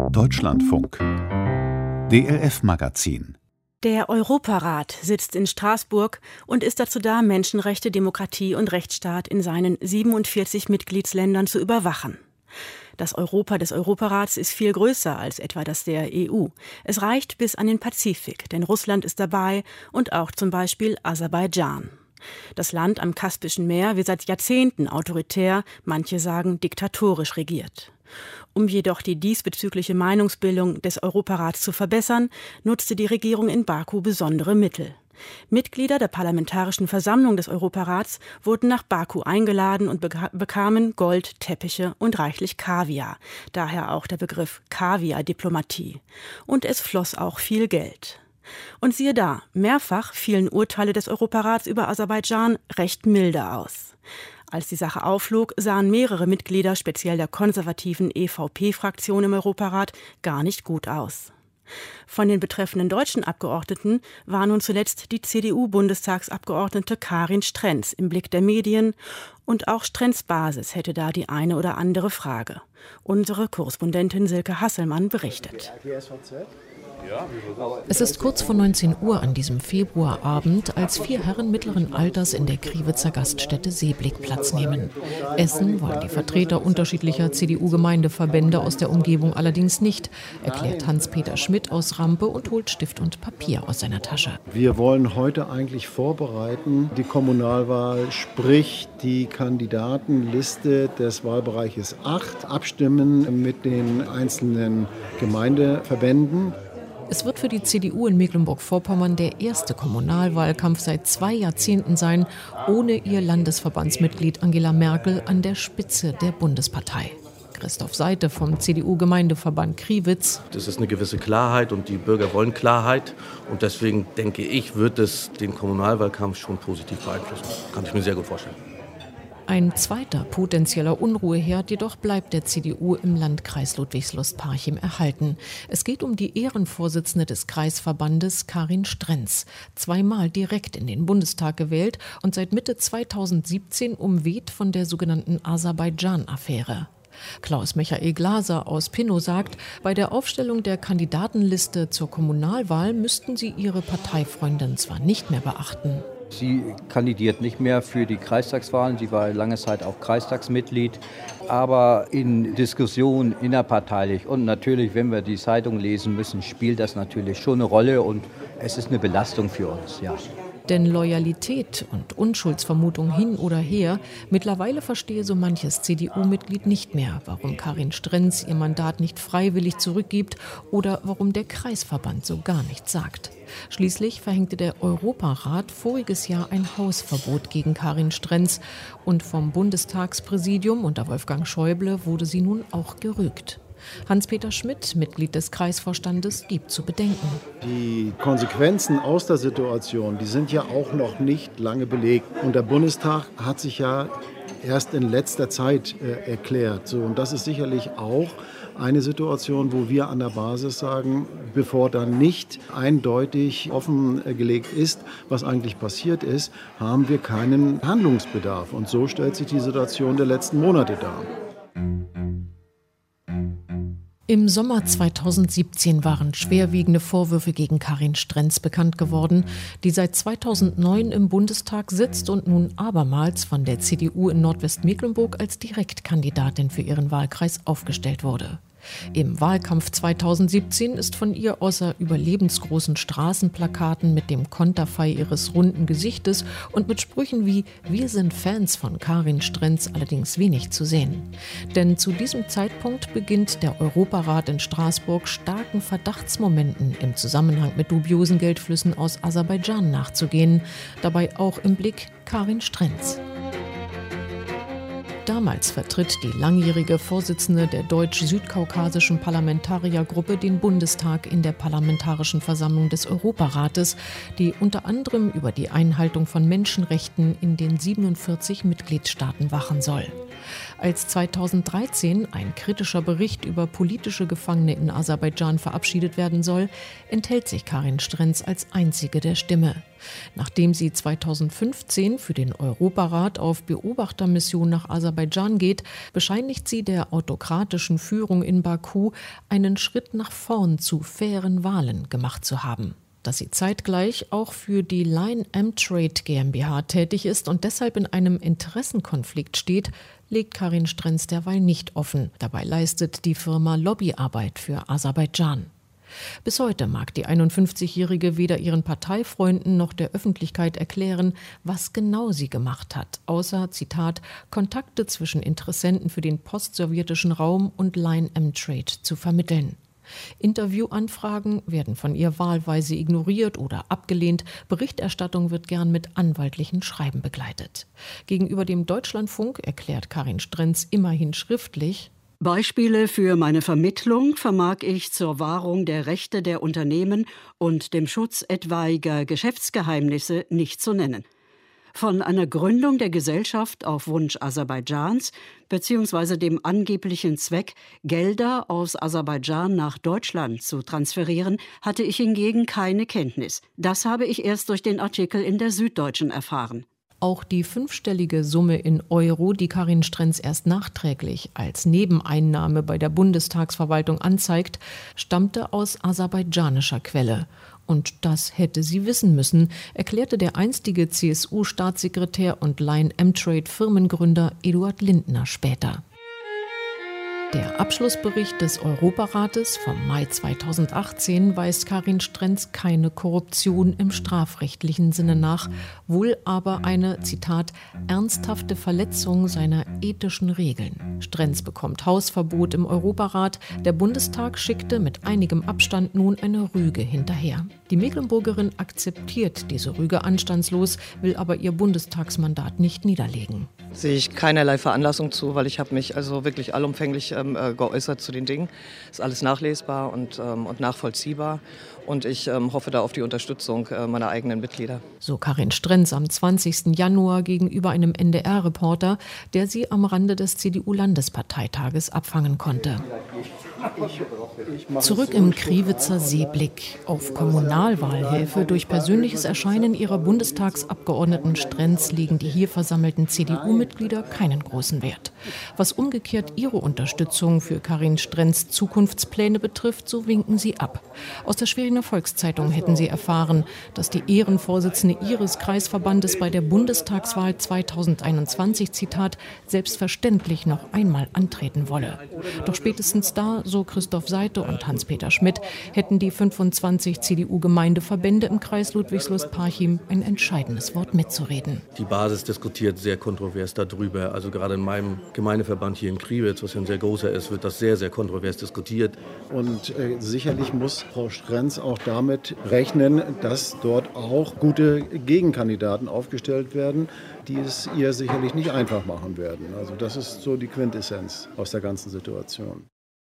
Deutschlandfunk DLF-Magazin. Der Europarat sitzt in Straßburg und ist dazu da, Menschenrechte, Demokratie und Rechtsstaat in seinen 47 Mitgliedsländern zu überwachen. Das Europa des Europarats ist viel größer als etwa das der EU. Es reicht bis an den Pazifik, denn Russland ist dabei und auch zum Beispiel Aserbaidschan. Das Land am Kaspischen Meer wird seit Jahrzehnten autoritär, manche sagen diktatorisch regiert. Um jedoch die diesbezügliche Meinungsbildung des Europarats zu verbessern, nutzte die Regierung in Baku besondere Mittel. Mitglieder der Parlamentarischen Versammlung des Europarats wurden nach Baku eingeladen und bekamen Gold, Teppiche und reichlich Kaviar. Daher auch der Begriff Kaviar-Diplomatie. Und es floss auch viel Geld. Und siehe da, mehrfach fielen Urteile des Europarats über Aserbaidschan recht milde aus. Als die Sache aufflog, sahen mehrere Mitglieder, speziell der konservativen EVP-Fraktion im Europarat, gar nicht gut aus. Von den betreffenden deutschen Abgeordneten war nun zuletzt die CDU-Bundestagsabgeordnete Karin Strenz im Blick der Medien, und auch Strenz' Basis hätte da die eine oder andere Frage. Unsere Korrespondentin Silke Hasselmann berichtet. Es ist kurz vor 19 Uhr an diesem Februarabend, als 4 Herren mittleren Alters in der Kriwitzer Gaststätte Seeblick Platz nehmen. Essen wollen die Vertreter unterschiedlicher CDU-Gemeindeverbände aus der Umgebung allerdings nicht, erklärt Hans-Peter Schmidt aus Rampe und holt Stift und Papier aus seiner Tasche. Wir wollen heute eigentlich vorbereiten die Kommunalwahl, sprich die Kandidatenliste des Wahlbereiches 8, abstimmen mit den einzelnen Gemeindeverbänden. Es wird für die CDU in Mecklenburg-Vorpommern der erste Kommunalwahlkampf seit 2 Jahrzehnten sein, ohne ihr Landesverbandsmitglied Angela Merkel an der Spitze der Bundespartei. Christoph Seite vom CDU-Gemeindeverband Kriwitz. Das ist eine gewisse Klarheit und die Bürger wollen Klarheit. Und deswegen denke ich, wird es den Kommunalwahlkampf schon positiv beeinflussen. Kann ich mir sehr gut vorstellen. Ein zweiter potenzieller Unruheherd jedoch bleibt der CDU im Landkreis Ludwigslust-Parchim erhalten. Es geht um die Ehrenvorsitzende des Kreisverbandes Karin Strenz, 2-mal direkt in den Bundestag gewählt und seit Mitte 2017 umweht von der sogenannten Aserbaidschan-Affäre. Klaus-Michael Glaser aus Pinnow sagt, bei der Aufstellung der Kandidatenliste zur Kommunalwahl müssten sie ihre Parteifreundin zwar nicht mehr beachten. Sie kandidiert nicht mehr für die Kreistagswahlen. Sie war lange Zeit auch Kreistagsmitglied. Aber in Diskussionen innerparteilich und natürlich, wenn wir die Zeitung lesen müssen, spielt das natürlich schon eine Rolle. Und es ist eine Belastung für uns, ja. Denn Loyalität und Unschuldsvermutung hin oder her, mittlerweile verstehe so manches CDU-Mitglied nicht mehr, warum Karin Strenz ihr Mandat nicht freiwillig zurückgibt oder warum der Kreisverband so gar nichts sagt. Schließlich verhängte der Europarat voriges Jahr ein Hausverbot gegen Karin Strenz und vom Bundestagspräsidium unter Wolfgang Schäuble wurde sie nun auch gerügt. Hans-Peter Schmidt, Mitglied des Kreisvorstandes, gibt zu bedenken. Die Konsequenzen aus der Situation, die sind ja auch noch nicht lange belegt. Und der Bundestag hat sich ja erst in letzter Zeit erklärt. So, und das ist sicherlich auch eine Situation, wo wir an der Basis sagen, bevor dann nicht eindeutig offengelegt ist, was eigentlich passiert ist, haben wir keinen Handlungsbedarf. Und so stellt sich die Situation der letzten Monate dar. Im Sommer 2017 waren schwerwiegende Vorwürfe gegen Karin Strenz bekannt geworden, die seit 2009 im Bundestag sitzt und nun abermals von der CDU in Nordwestmecklenburg als Direktkandidatin für ihren Wahlkreis aufgestellt wurde. Im Wahlkampf 2017 ist von ihr außer überlebensgroßen Straßenplakaten mit dem Konterfei ihres runden Gesichtes und mit Sprüchen wie „Wir sind Fans von Karin Strenz" allerdings wenig zu sehen. Denn zu diesem Zeitpunkt beginnt der Europarat in Straßburg starken Verdachtsmomenten im Zusammenhang mit dubiosen Geldflüssen aus Aserbaidschan nachzugehen. Dabei auch im Blick Karin Strenz. Damals vertritt die langjährige Vorsitzende der deutsch-südkaukasischen Parlamentariergruppe den Bundestag in der Parlamentarischen Versammlung des Europarates, die unter anderem über die Einhaltung von Menschenrechten in den 47 Mitgliedstaaten wachen soll. Als 2013 ein kritischer Bericht über politische Gefangene in Aserbaidschan verabschiedet werden soll, enthält sich Karin Strenz als einzige der Stimme. Nachdem sie 2015 für den Europarat auf Beobachtermission nach Aserbaidschan geht, bescheinigt sie der autokratischen Führung in Baku, einen Schritt nach vorn zu fairen Wahlen gemacht zu haben. Dass sie zeitgleich auch für die Line M-Trade GmbH tätig ist und deshalb in einem Interessenkonflikt steht, legt Karin Strenz derweil nicht offen. Dabei leistet die Firma Lobbyarbeit für Aserbaidschan. Bis heute mag die 51-Jährige weder ihren Parteifreunden noch der Öffentlichkeit erklären, was genau sie gemacht hat, außer, Zitat, Kontakte zwischen Interessenten für den postsowjetischen Raum und Line M-Trade zu vermitteln. Interviewanfragen werden von ihr wahlweise ignoriert oder abgelehnt. Berichterstattung wird gern mit anwaltlichen Schreiben begleitet. Gegenüber dem Deutschlandfunk erklärt Karin Strenz immerhin schriftlich: Beispiele für meine Vermittlung vermag ich zur Wahrung der Rechte der Unternehmen und dem Schutz etwaiger Geschäftsgeheimnisse nicht zu nennen. Von einer Gründung der Gesellschaft auf Wunsch Aserbaidschans bzw. dem angeblichen Zweck, Gelder aus Aserbaidschan nach Deutschland zu transferieren, hatte ich hingegen keine Kenntnis. Das habe ich erst durch den Artikel in der Süddeutschen erfahren. Auch die 5-stellige Summe in Euro, die Karin Strenz erst nachträglich als Nebeneinnahme bei der Bundestagsverwaltung anzeigt, stammte aus aserbaidschanischer Quelle. Und das hätte sie wissen müssen, erklärte der einstige CSU-Staatssekretär und Line M-Trade-Firmengründer Eduard Lindner später. Der Abschlussbericht des Europarates vom Mai 2018 weist Karin Strenz keine Korruption im strafrechtlichen Sinne nach, wohl aber eine, Zitat, ernsthafte Verletzung seiner ethischen Regeln. Strenz bekommt Hausverbot im Europarat. Der Bundestag schickte mit einigem Abstand nun eine Rüge hinterher. Die Mecklenburgerin akzeptiert diese Rüge anstandslos, will aber ihr Bundestagsmandat nicht niederlegen. Sehe ich keinerlei Veranlassung zu, weil ich habe mich also wirklich allumfänglich geäußert zu den Dingen. Ist alles nachlesbar und nachvollziehbar. Und ich hoffe da auf die Unterstützung meiner eigenen Mitglieder. So Karin Strenz am 20. Januar gegenüber einem NDR-Reporter, der sie am Rande des CDU-Landesparteitages abfangen konnte. Zurück im Kriwitzer Seeblick. Auf Kommunalwahlhilfe durch persönliches Erscheinen ihrer Bundestagsabgeordneten Strenz legen die hier versammelten CDU-Mitglieder keinen großen Wert. Was umgekehrt ihre Unterstützung für Karin Strenz Zukunftspläne betrifft, so winken sie ab. Aus der Schweriner Volkszeitung hätten sie erfahren, dass die Ehrenvorsitzende ihres Kreisverbandes bei der Bundestagswahl 2021, Zitat, selbstverständlich noch einmal antreten wolle. Doch spätestens da, so Christoph Seite und Hans-Peter Schmidt, hätten die 25 CDU-Gemeindeverbände im Kreis Ludwigslust-Parchim ein entscheidendes Wort mitzureden. Die Basis diskutiert sehr kontrovers darüber. Also gerade in meinem Gemeindeverband hier in Kriwitz, was ja ein sehr großer ist, wird das sehr, sehr kontrovers diskutiert. Und sicherlich muss Frau Strenz auch damit rechnen, dass dort auch gute Gegenkandidaten aufgestellt werden, die es ihr sicherlich nicht einfach machen werden. Also das ist so die Quintessenz aus der ganzen Situation.